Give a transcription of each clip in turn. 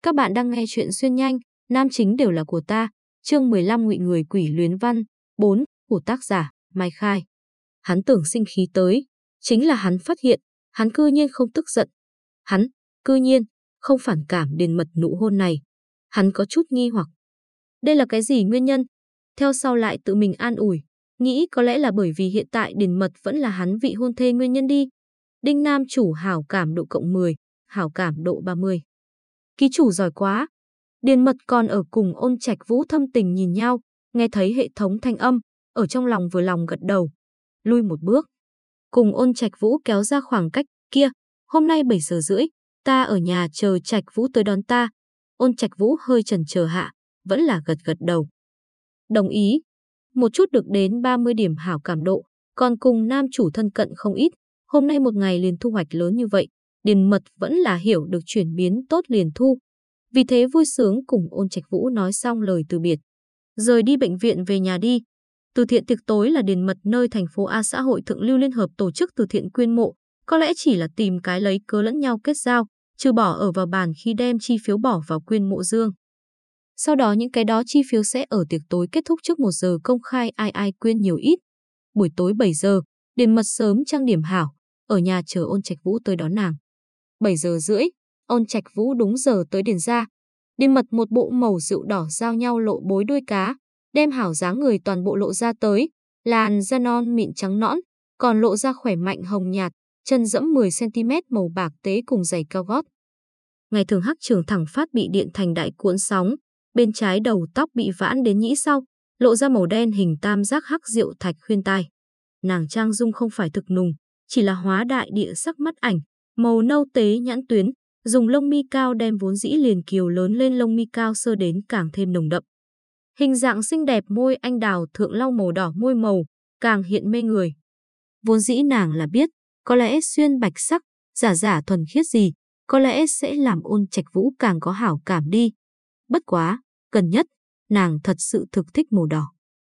Các bạn đang nghe chuyện xuyên nhanh, nam chính đều là của ta, chương 15 Ngụy người quỷ luyến văn, 4, của tác giả, Mai Khai. Hắn tưởng sinh khí tới, chính là hắn phát hiện, hắn cư nhiên không tức giận. Hắn, cư nhiên, không phản cảm Điền Mật nụ hôn này. Hắn có chút nghi hoặc. Đây là cái gì nguyên nhân? Theo sau lại tự mình an ủi, nghĩ có lẽ là bởi vì hiện tại Điền Mật vẫn là hắn vị hôn thê nguyên nhân đi. Đinh Nam chủ hảo cảm độ cộng 10, hảo cảm độ 30. Ký chủ giỏi quá. Điền Mật còn ở cùng Ôn Trạch Vũ thâm tình nhìn nhau, nghe thấy hệ thống thanh âm, ở trong lòng vừa lòng gật đầu. Lui một bước. Cùng Ôn Trạch Vũ kéo ra khoảng cách kia, hôm nay 7 giờ rưỡi, ta ở nhà chờ Trạch Vũ tới đón ta. Ôn Trạch Vũ hơi chần chờ hạ, vẫn là gật gật đầu. Đồng ý. Một chút được đến 30 điểm hảo cảm độ, còn cùng nam chủ thân cận không ít. Hôm nay một ngày liền thu hoạch lớn như vậy, Điền Mật vẫn là hiểu được chuyển biến tốt liền thu. Vì thế vui sướng cùng Ôn Trạch Vũ nói xong lời từ biệt. Rời đi bệnh viện về nhà đi. Từ thiện tiệc tối là Điền Mật nơi thành phố A xã hội Thượng Lưu Liên Hợp tổ chức từ thiện quyên mộ, có lẽ chỉ là tìm cái lấy cớ lẫn nhau kết giao, trừ bỏ ở vào bàn khi đem chi phiếu bỏ vào quyên mộ dương. Sau đó những cái đó chi phiếu sẽ ở tiệc tối kết thúc trước 1 giờ công khai ai quyên nhiều ít. Buổi tối 7 giờ, Điền Mật sớm trang điểm hảo, ở nhà chờ Ôn Trạch Vũ tới đón nàng. 7 giờ rưỡi, Ôn Trạch Vũ đúng giờ tới Điền gia. Điền Mật một bộ màu rượu đỏ giao nhau lộ bối đuôi cá, đem hảo dáng người toàn bộ lộ ra tới, làn da non mịn trắng nõn, còn lộ ra khỏe mạnh hồng nhạt, chân dẫm 10 cm màu bạc tế cùng giày cao gót. Ngày thường hắc trường thẳng phát bị điện thành đại cuộn sóng, bên trái đầu tóc bị vãn đến nhĩ sau, lộ ra màu đen hình tam giác hắc diệu thạch khuyên tai. Nàng trang dung không phải thực nùng, chỉ là hóa đại địa sắc mắt ảnh, màu nâu tế nhãn tuyến, dùng lông mi cao đem vốn dĩ liền kiều lớn lên lông mi cao sơ đến càng thêm nồng đậm. Hình dạng xinh đẹp môi anh đào thượng lau màu đỏ môi màu, càng hiện mê người. Vốn dĩ nàng là biết, có lẽ xuyên bạch sắc, giả thuần khiết gì, có lẽ sẽ làm Ôn Trạch Vũ càng có hảo cảm đi. Bất quá, gần nhất, nàng thật sự thực thích màu đỏ.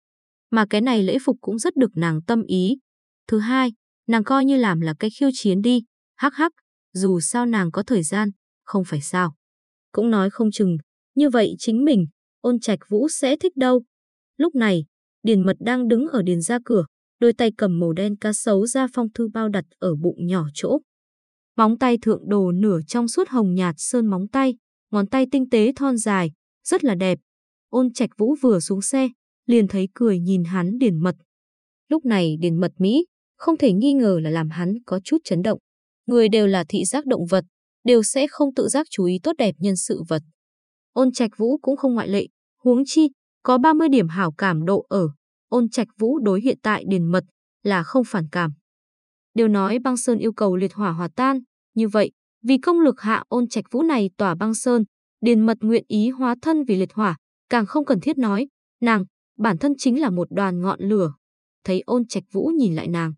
Mà cái này lễ phục cũng rất được nàng tâm ý. Thứ hai, nàng coi như làm là cái khiêu chiến đi, hắc, dù sao nàng có thời gian, không phải sao. Cũng nói không chừng, như vậy chính mình, Ôn Trạch Vũ sẽ thích đâu. Lúc này, Điền Mật đang đứng ở Điền gia cửa, đôi tay cầm màu đen cá sấu da phong thư bao đặt ở bụng nhỏ chỗ. Móng tay thượng đồ nửa trong suốt hồng nhạt sơn móng tay, ngón tay tinh tế thon dài, rất là đẹp. Ôn Trạch Vũ vừa xuống xe, liền thấy cười nhìn hắn Điền Mật. Lúc này Điền Mật Mỹ, không thể nghi ngờ là làm hắn có chút chấn động. Người đều là thị giác động vật, đều sẽ không tự giác chú ý tốt đẹp nhân sự vật. Ôn Trạch Vũ cũng không ngoại lệ, huống chi, có 30 điểm hảo cảm độ ở. Ôn Trạch Vũ đối hiện tại Điền Mật là không phản cảm. Đều nói băng sơn yêu cầu liệt hỏa hòa tan, như vậy, vì công lực hạ Ôn Trạch Vũ này tỏa băng sơn, Điền Mật nguyện ý hóa thân vì liệt hỏa, càng không cần thiết nói, nàng, bản thân chính là một đoàn ngọn lửa. Thấy Ôn Trạch Vũ nhìn lại nàng.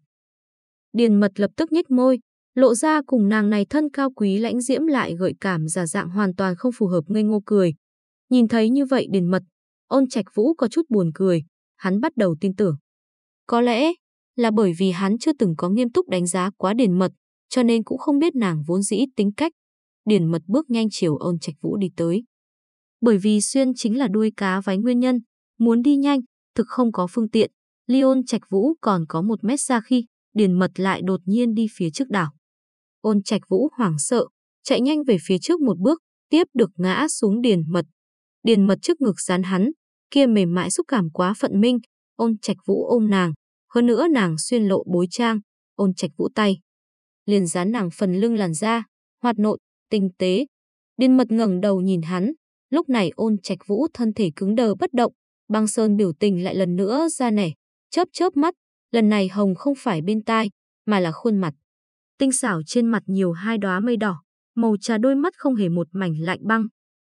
Điền Mật lập tức nhếch môi, lộ ra cùng nàng này thân cao quý lãnh diễm lại gợi cảm giả dạng hoàn toàn không phù hợp ngây ngô cười. Nhìn thấy như vậy Điền Mật, Ôn Trạch Vũ có chút buồn cười, hắn bắt đầu tin tưởng. Có lẽ là bởi vì hắn chưa từng có nghiêm túc đánh giá quá Điền Mật, cho nên cũng không biết nàng vốn dĩ tính cách. Điền Mật bước nhanh chiều Ôn Trạch Vũ đi tới. Bởi vì xuyên chính là đuôi cá váy nguyên nhân, muốn đi nhanh, thực không có phương tiện. Ly Ôn Trạch Vũ còn có 1 mét xa khi Điền Mật lại đột nhiên đi phía trước đảo. Ôn Trạch Vũ hoảng sợ, chạy nhanh về phía trước một bước, tiếp được ngã xuống Điền Mật. Điền Mật trước ngực dán hắn, kia mềm mại xúc cảm quá phận minh. Ôn Trạch Vũ ôm nàng, hơn nữa nàng xuyên lộ bối trang, Ôn Trạch Vũ tay liền dán nàng phần lưng làn da, hoạt nộn, tinh tế. Điền Mật ngẩng đầu nhìn hắn, lúc này Ôn Trạch Vũ thân thể cứng đờ bất động, băng sơn biểu tình lại lần nữa ra nẻ, chớp mắt, lần này hồng không phải bên tai, mà là khuôn mặt. Tinh xảo trên mặt nhiều 2 đóa mây đỏ, màu trà đôi mắt không hề một mảnh lạnh băng,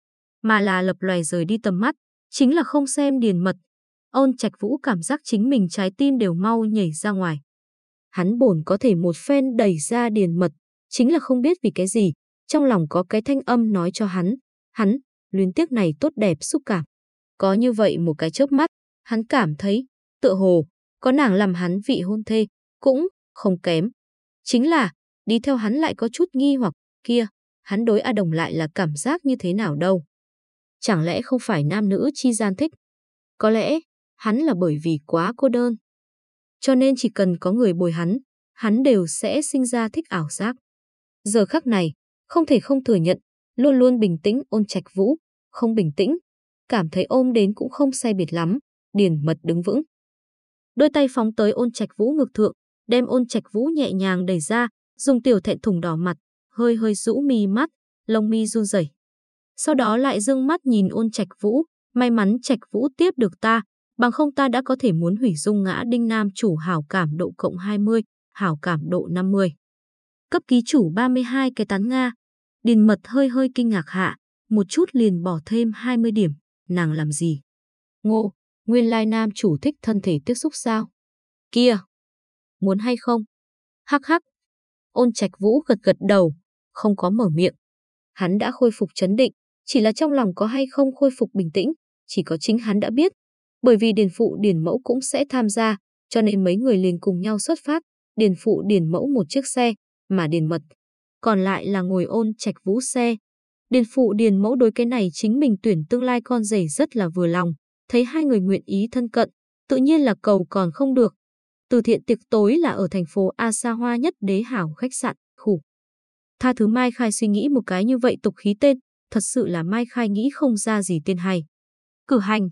mà là lập lòe rời đi tầm mắt, chính là không xem Điền Mật. Ôn Trạch Vũ cảm giác chính mình trái tim đều mau nhảy ra ngoài. Hắn bổn có thể một phen đẩy ra Điền Mật, chính là không biết vì cái gì, trong lòng có cái thanh âm nói cho hắn, luyến tiếc này tốt đẹp xúc cảm. Có như vậy một cái chớp mắt, hắn cảm thấy, tựa hồ, có nàng làm hắn vị hôn thê, cũng không kém. Chính là, đi theo hắn lại có chút nghi hoặc, kia, hắn đối A Đồng lại là cảm giác như thế nào đâu. Chẳng lẽ không phải nam nữ chi gian thích? Có lẽ, hắn là bởi vì quá cô đơn. Cho nên chỉ cần có người bồi hắn đều sẽ sinh ra thích ảo giác. Giờ khắc này, không thể không thừa nhận, luôn luôn bình tĩnh Ôn Trạch Vũ, không bình tĩnh, cảm thấy ôm đến cũng không sai biệt lắm, Điền Mật đứng vững. Đôi tay phóng tới Ôn Trạch Vũ ngực thượng, đem Ôn Trạch Vũ nhẹ nhàng đẩy ra, dùng tiểu thẹn thùng đỏ mặt, hơi hơi rũ mi mắt, lông mi run rẩy. Sau đó lại dương mắt nhìn Ôn Trạch Vũ, may mắn Trạch Vũ tiếp được ta, bằng không ta đã có thể muốn hủy dung ngã đinh nam chủ hảo cảm độ cộng 20, hảo cảm độ 50. Cấp ký chủ 32 cái tán Nga. Điền Mật hơi hơi kinh ngạc hạ, một chút liền bỏ thêm 20 điểm, nàng làm gì? Ngô, nguyên lai nam chủ thích thân thể tiếp xúc sao? Kia, muốn hay không? Hắc hắc. Ôn Trạch Vũ gật gật đầu, không có mở miệng. Hắn đã khôi phục trấn định, chỉ là trong lòng có hay không khôi phục bình tĩnh, chỉ có chính hắn đã biết. Bởi vì Điền Phụ Điền Mẫu cũng sẽ tham gia, cho nên mấy người liền cùng nhau xuất phát, Điền Phụ Điền Mẫu một chiếc xe, mà Điền Mật còn lại là ngồi Ôn Trạch Vũ xe. Điền Phụ Điền Mẫu đối cái này chính mình tuyển tương lai con rể rất là vừa lòng, thấy hai người nguyện ý thân cận, tự nhiên là cầu còn không được. Từ thiện tiệc tối là ở thành phố A xa hoa nhất Đế Hảo khách sạn, khủ. Tha thứ Mai Khai suy nghĩ một cái như vậy tục khí tên, thật sự là Mai Khai nghĩ không ra gì tên hay. Cử hành.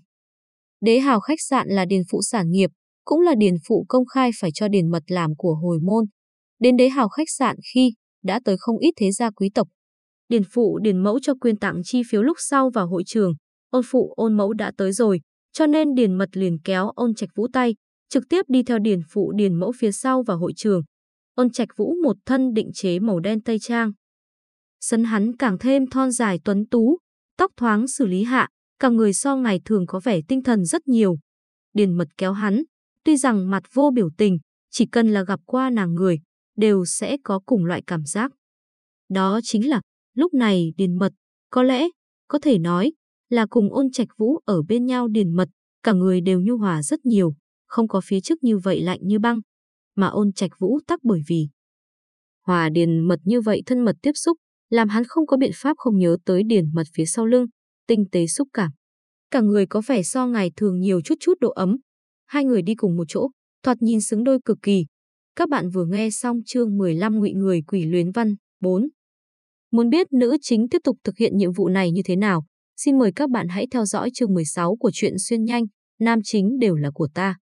Đế Hảo khách sạn là Điền Phụ sản nghiệp, cũng là Điền Phụ công khai phải cho Điền Mật làm của hồi môn. Đến Đế Hảo khách sạn khi đã tới không ít thế gia quý tộc. Điền Phụ Điền Mẫu cho quyên tặng chi phiếu lúc sau vào hội trường, Ôn Phụ Ôn Mẫu đã tới rồi, cho nên Điền Mật liền kéo Ôn Trạch Vũ tay, trực tiếp đi theo Điền Phụ Điền Mẫu phía sau vào hội trường. Ôn Trạch Vũ một thân định chế màu đen tây trang. Sấn hắn càng thêm thon dài tuấn tú, tóc thoáng xử lý hạ, cả người so ngày thường có vẻ tinh thần rất nhiều. Điền Mật kéo hắn, tuy rằng mặt vô biểu tình, chỉ cần là gặp qua nàng người, đều sẽ có cùng loại cảm giác. Đó chính là, lúc này Điền Mật, có lẽ, có thể nói, là cùng Ôn Trạch Vũ ở bên nhau. Điền Mật, cả người đều nhu hòa rất nhiều, không có phía trước như vậy lạnh như băng. Mà Ôn Trạch Vũ tắc bởi vì hòa Điền Mật như vậy thân mật tiếp xúc, làm hắn không có biện pháp không nhớ tới Điền Mật phía sau lưng, tinh tế xúc cảm. Cả người có vẻ so ngày thường nhiều chút chút độ ấm. Hai người đi cùng một chỗ, thoạt nhìn xứng đôi cực kỳ. Các bạn vừa nghe xong chương 15 Ngụy Người Quỷ Luyến Văn 4. Muốn biết nữ chính tiếp tục thực hiện nhiệm vụ này như thế nào? Xin mời các bạn hãy theo dõi chương 16 của truyện xuyên nhanh, nam chính đều là của ta.